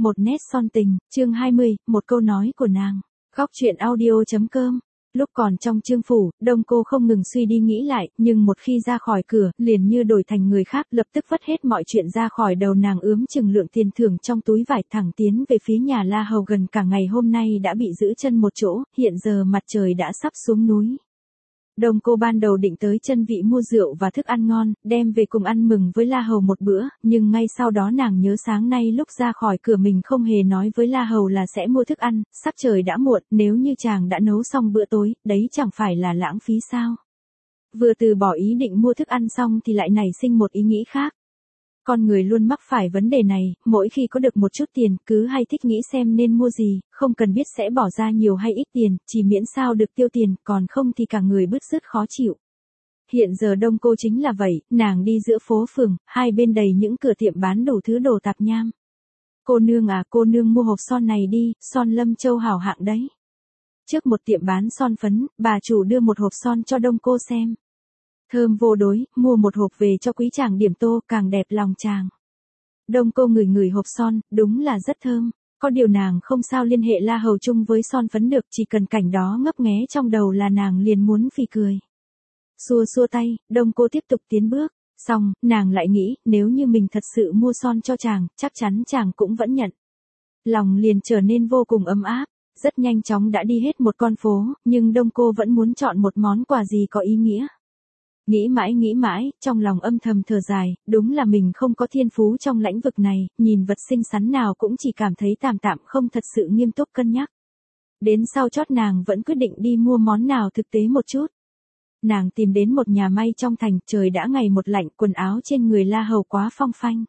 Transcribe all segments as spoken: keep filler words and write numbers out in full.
một nét son tình, chương hai mươi, một câu nói của nàng. Góc truyện audio.com. Lúc còn trong chương phủ, Đông Cô không ngừng suy đi nghĩ lại, nhưng một khi ra khỏi cửa, liền như đổi thành người khác, lập tức vứt hết mọi chuyện ra khỏi đầu nàng, ướm chừng lượng tiền thưởng trong túi vải, thẳng tiến về phía nhà La Hầu. Gần cả ngày hôm nay đã bị giữ chân một chỗ, hiện giờ mặt trời đã sắp xuống núi. Đông Cô ban đầu định tới Chân Vị mua rượu và thức ăn ngon, đem về cùng ăn mừng với La Hầu một bữa, nhưng ngay sau đó nàng nhớ sáng nay lúc ra khỏi cửa mình không hề nói với La Hầu là sẽ mua thức ăn, sắc trời đã muộn, nếu như chàng đã nấu xong bữa tối, đấy chẳng phải là lãng phí sao? Vừa từ bỏ ý định mua thức ăn xong thì lại nảy sinh một ý nghĩ khác. Con người luôn mắc phải vấn đề này, mỗi khi có được một chút tiền, cứ hay thích nghĩ xem nên mua gì, không cần biết sẽ bỏ ra nhiều hay ít tiền, chỉ miễn sao được tiêu tiền, còn không thì cả người bứt rứt khó chịu. Hiện giờ Đông Cô chính là vậy, nàng đi giữa phố phường, hai bên đầy những cửa tiệm bán đủ thứ đồ tạp nham. Cô nương à, cô nương mua hộp son này đi, son Lâm Châu hảo hạng đấy. Trước một tiệm bán son phấn, bà chủ đưa một hộp son cho Đông Cô xem. Thơm vô đối, mua một hộp về cho quý chàng điểm tô, càng đẹp lòng chàng. Đông Cô ngửi ngửi hộp son, đúng là rất thơm. Có điều nàng không sao liên hệ La Hầu chung với son phấn được, chỉ cần cảnh đó ngấp nghé trong đầu là nàng liền muốn phì cười. Xua xua tay, Đông Cô tiếp tục tiến bước. Xong, nàng lại nghĩ, nếu như mình thật sự mua son cho chàng, chắc chắn chàng cũng vẫn nhận. Lòng liền trở nên vô cùng ấm áp. Rất nhanh chóng đã đi hết một con phố, nhưng Đông Cô vẫn muốn chọn một món quà gì có ý nghĩa. Nghĩ mãi nghĩ mãi, trong lòng âm thầm thở dài, đúng là mình không có thiên phú trong lĩnh vực này, nhìn vật xinh xắn nào cũng chỉ cảm thấy tạm tạm, không thật sự nghiêm túc cân nhắc. Đến sau chót nàng vẫn quyết định đi mua món nào thực tế một chút. Nàng tìm đến một nhà may trong thành, trời đã ngày một lạnh, quần áo trên người La Hầu quá phong phanh.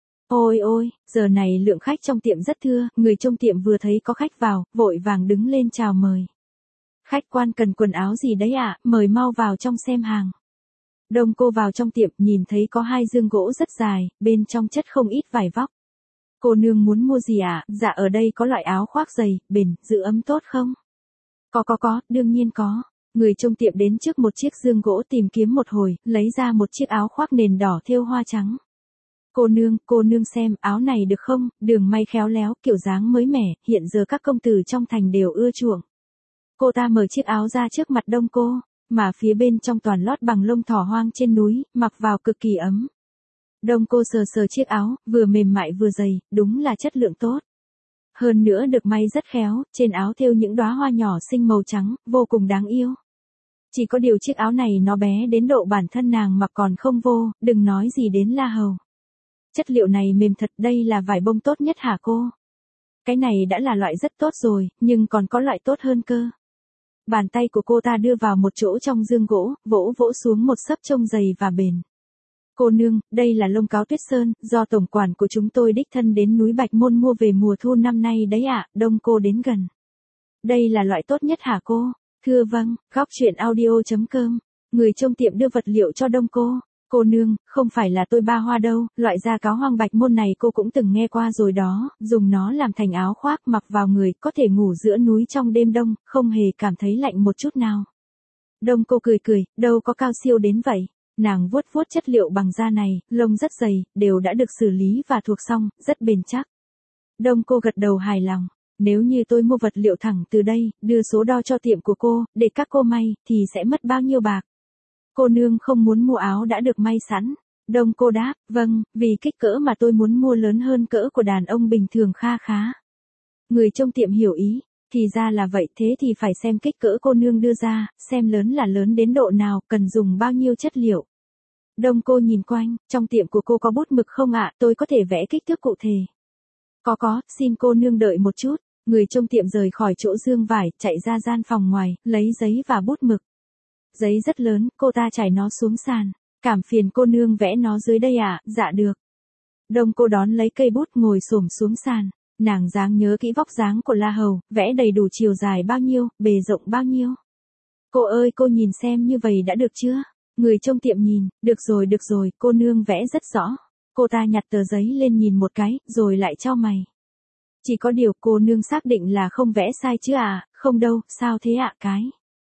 Ôi ôi, giờ này lượng khách trong tiệm rất thưa, người trong tiệm vừa thấy có khách vào, vội vàng đứng lên chào mời. Khách quan cần quần áo gì đấy ạ, à? Mời mau vào trong xem hàng. Đông Cô vào trong tiệm, nhìn thấy có hai dương gỗ rất dài, bên trong chất không ít vải vóc. Cô nương muốn mua gì ạ? À? Dạ ở đây có loại áo khoác dày, bền, giữ ấm tốt không? Có có có, đương nhiên có. Người trong tiệm đến trước một chiếc dương gỗ tìm kiếm một hồi, lấy ra một chiếc áo khoác nền đỏ thêu hoa trắng. Cô nương, cô nương xem, áo này được không? Đường may khéo léo, kiểu dáng mới mẻ, hiện giờ các công tử trong thành đều ưa chuộng. Cô ta mở chiếc áo ra trước mặt Đông Cô, mà phía bên trong toàn lót bằng lông thỏ hoang trên núi, mặc vào cực kỳ ấm. Đông Cô sờ sờ chiếc áo, vừa mềm mại vừa dày, đúng là chất lượng tốt. Hơn nữa được may rất khéo, trên áo thêu những đóa hoa nhỏ xinh màu trắng, vô cùng đáng yêu. Chỉ có điều chiếc áo này nó bé đến độ bản thân nàng mặc còn không vô, đừng nói gì đến La Hầu. Chất liệu này mềm thật, đây là vải bông tốt nhất hả cô? Cái này đã là loại rất tốt rồi, nhưng còn có loại tốt hơn cơ. Bàn tay của cô ta đưa vào một chỗ trong dương gỗ, vỗ vỗ xuống một xấp trông dày và bền. Cô nương, đây là lông cáo tuyết sơn, do tổng quản của chúng tôi đích thân đến núi Bạch Môn mua về mùa thu năm nay đấy ạ. À, Đông Cô đến gần. Đây là loại tốt nhất hả cô? Thưa vâng, góc truyện audio.com. Người trong tiệm đưa vật liệu cho Đông Cô. Cô nương, không phải là tôi ba hoa đâu, loại da cáo hoang Bạch Môn này cô cũng từng nghe qua rồi đó, dùng nó làm thành áo khoác mặc vào người, có thể ngủ giữa núi trong đêm đông, không hề cảm thấy lạnh một chút nào. Đông Cô cười cười, đâu có cao siêu đến vậy. Nàng vuốt vuốt chất liệu bằng da này, lông rất dày, đều đã được xử lý và thuộc xong, rất bền chắc. Đông Cô gật đầu hài lòng. Nếu như tôi mua vật liệu thẳng từ đây, đưa số đo cho tiệm của cô, để các cô may, thì sẽ mất bao nhiêu bạc? Cô nương không muốn mua áo đã được may sẵn. Đông Cô đáp, vâng, vì kích cỡ mà tôi muốn mua lớn hơn cỡ của đàn ông bình thường kha khá. Người trong tiệm hiểu ý, thì ra là vậy, thế thì phải xem kích cỡ cô nương đưa ra, xem lớn là lớn đến độ nào, cần dùng bao nhiêu chất liệu. Đông Cô nhìn quanh, trong tiệm của cô có bút mực không ạ, tôi có thể vẽ kích thước cụ thể. Có có, xin cô nương đợi một chút. Người trong tiệm rời khỏi chỗ dương vải, chạy ra gian phòng ngoài, lấy giấy và bút mực. Giấy rất lớn, cô ta trải nó xuống sàn. Cảm phiền cô nương vẽ nó dưới đây ạ, à? Dạ được. Đông Cô đón lấy cây bút ngồi xổm xuống sàn. Nàng dáng nhớ kỹ vóc dáng của La Hầu, vẽ đầy đủ chiều dài bao nhiêu, bề rộng bao nhiêu. Cô ơi cô nhìn xem như vậy đã được chưa? Người trong tiệm nhìn, được rồi được rồi, cô nương vẽ rất rõ. Cô ta nhặt tờ giấy lên nhìn một cái, rồi lại chau mày. Chỉ có điều cô nương xác định là không vẽ sai chứ à, không đâu, sao thế ạ à, cái.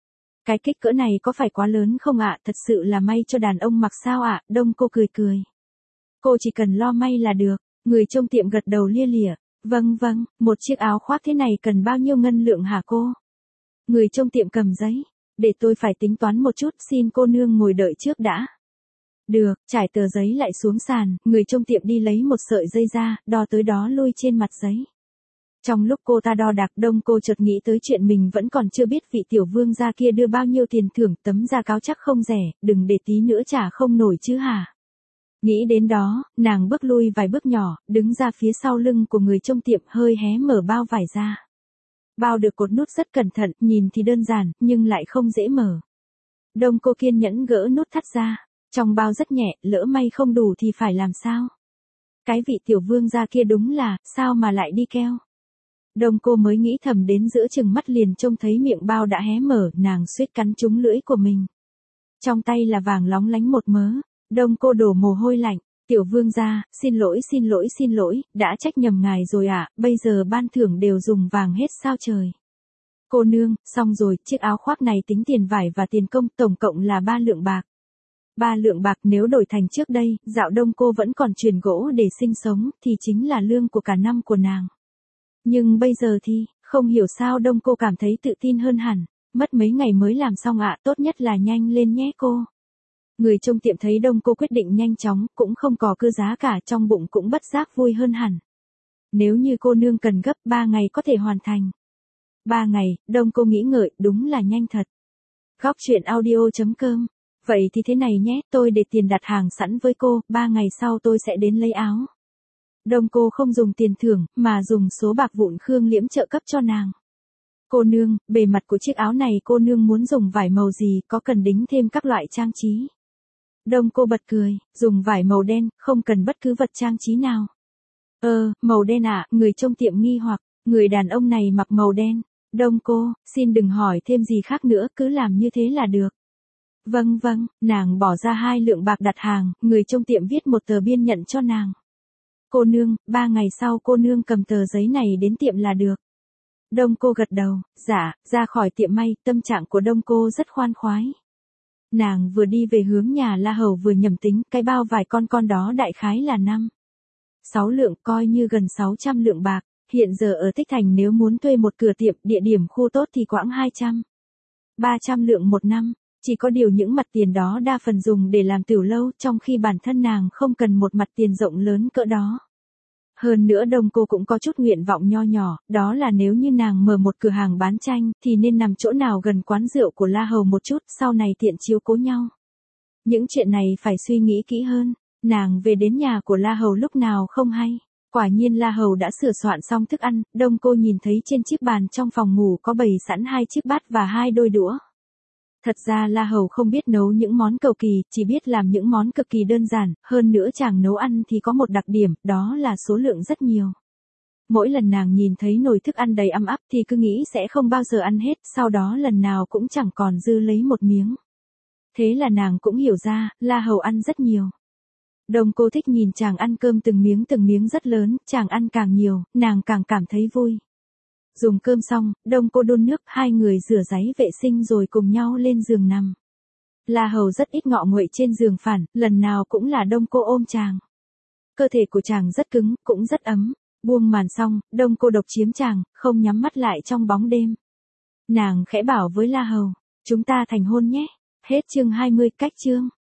Cái kích cỡ này có phải quá lớn không ạ, à? Thật sự là may cho đàn ông mặc sao ạ, à? Đông Cô cười cười. Cô chỉ cần lo may là được, người trong tiệm gật đầu lia lịa. Vâng vâng, một chiếc áo khoác thế này cần bao nhiêu ngân lượng hả cô? Người trong tiệm cầm giấy. Để tôi phải tính toán một chút, xin cô nương ngồi đợi trước đã. Được, trải tờ giấy lại xuống sàn, người trong tiệm đi lấy một sợi dây ra, đo tới đó lui trên mặt giấy. Trong lúc cô ta đo đạc, Đông cô chợt nghĩ tới chuyện mình vẫn còn chưa biết vị tiểu vương gia kia đưa bao nhiêu tiền thưởng, tấm da cáo chắc không rẻ, đừng để tí nữa trả không nổi chứ hả? Nghĩ đến đó, nàng bước lui vài bước nhỏ, đứng ra phía sau lưng của người trong tiệm, hơi hé mở bao vải ra. Bao được cột nút rất cẩn thận, nhìn thì đơn giản, nhưng lại không dễ mở. Đông cô kiên nhẫn gỡ nút thắt ra. Trong bao rất nhẹ, lỡ may không đủ thì phải làm sao? Cái vị tiểu vương gia kia đúng là, sao mà lại đi keo? Đông cô mới nghĩ thầm đến giữa chừng mắt liền trông thấy miệng bao đã hé mở, nàng suýt cắn trúng lưỡi của mình. Trong tay là vàng lóng lánh một mớ. Đông cô đổ mồ hôi lạnh. Tiểu vương gia, xin lỗi xin lỗi xin lỗi, đã trách nhầm ngài rồi ạ, à, bây giờ ban thưởng đều dùng vàng hết sao trời. Cô nương, xong rồi, chiếc áo khoác này tính tiền vải và tiền công, tổng cộng là ba lượng bạc. Ba lượng bạc nếu đổi thành trước đây, dạo đông cô vẫn còn truyền gỗ để sinh sống, thì chính là lương của cả năm của nàng. Nhưng bây giờ thì, không hiểu sao đông cô cảm thấy tự tin hơn hẳn, mất mấy ngày mới làm xong ạ, à, tốt nhất là nhanh lên nhé cô. Người trong tiệm thấy đông cô quyết định nhanh chóng, cũng không cò cưa giá cả, trong bụng cũng bất giác vui hơn hẳn. Nếu như cô nương cần gấp, ba ngày có thể hoàn thành. Ba ngày, đông cô nghĩ ngợi, đúng là nhanh thật. Góc truyện audio chấm com. Vậy thì thế này nhé, tôi để tiền đặt hàng sẵn với cô, ba ngày sau tôi sẽ đến lấy áo. Đông cô không dùng tiền thưởng, mà dùng số bạc vụn Khương Liễm trợ cấp cho nàng. Cô nương, bề mặt của chiếc áo này cô nương muốn dùng vải màu gì, có cần đính thêm các loại trang trí? Đông cô bật cười, dùng vải màu đen, không cần bất cứ vật trang trí nào. Ờ, màu đen ạ, à, người trong tiệm nghi hoặc, người đàn ông này mặc màu đen. Đông cô, xin đừng hỏi thêm gì khác nữa, cứ làm như thế là được. Vâng vâng, nàng bỏ ra hai lượng bạc đặt hàng, người trong tiệm viết một tờ biên nhận cho nàng. Cô nương, ba ngày sau cô nương cầm tờ giấy này đến tiệm là được. Đông cô gật đầu, dạ, ra khỏi tiệm may, tâm trạng của đông cô rất khoan khoái. Nàng vừa đi về hướng nhà La Hầu vừa nhẩm tính, cái bao vải con con đó đại khái là năm. Sáu lượng, coi như gần sáu trăm lượng bạc, hiện giờ ở Tích Thành nếu muốn thuê một cửa tiệm, địa điểm khu tốt thì quãng hai trăm. ba trăm lượng một năm. Chỉ có điều những mặt tiền đó đa phần dùng để làm tiểu lâu, trong khi bản thân nàng không cần một mặt tiền rộng lớn cỡ đó. Hơn nữa đông cô cũng có chút nguyện vọng nho nhỏ, đó là nếu như nàng mở một cửa hàng bán tranh, thì nên nằm chỗ nào gần quán rượu của La Hầu một chút, sau này tiện chiếu cố nhau. Những chuyện này phải suy nghĩ kỹ hơn, nàng về đến nhà của La Hầu lúc nào không hay. Quả nhiên La Hầu đã sửa soạn xong thức ăn, đông cô nhìn thấy trên chiếc bàn trong phòng ngủ có bày sẵn hai chiếc bát và hai đôi đũa. Thật ra La Hầu không biết nấu những món cầu kỳ, chỉ biết làm những món cực kỳ đơn giản, hơn nữa chàng nấu ăn thì có một đặc điểm, đó là số lượng rất nhiều. Mỗi lần nàng nhìn thấy nồi thức ăn đầy ăm ắp thì cứ nghĩ sẽ không bao giờ ăn hết, sau đó lần nào cũng chẳng còn dư lấy một miếng. Thế là nàng cũng hiểu ra, La Hầu ăn rất nhiều. Đông cô thích nhìn chàng ăn cơm từng miếng từng miếng rất lớn, chàng ăn càng nhiều, nàng càng cảm thấy vui. Dùng cơm xong, đông cô đun nước, hai người rửa ráy vệ sinh rồi cùng nhau lên giường nằm. La Hầu rất ít ngọ nguậy trên giường phản, lần nào cũng là đông cô ôm chàng. Cơ thể của chàng rất cứng, cũng rất ấm. Buông màn xong, đông cô độc chiếm chàng, không nhắm mắt lại trong bóng đêm. Nàng khẽ bảo với La Hầu, chúng ta thành hôn nhé. Hết chương hai mươi, cách chương.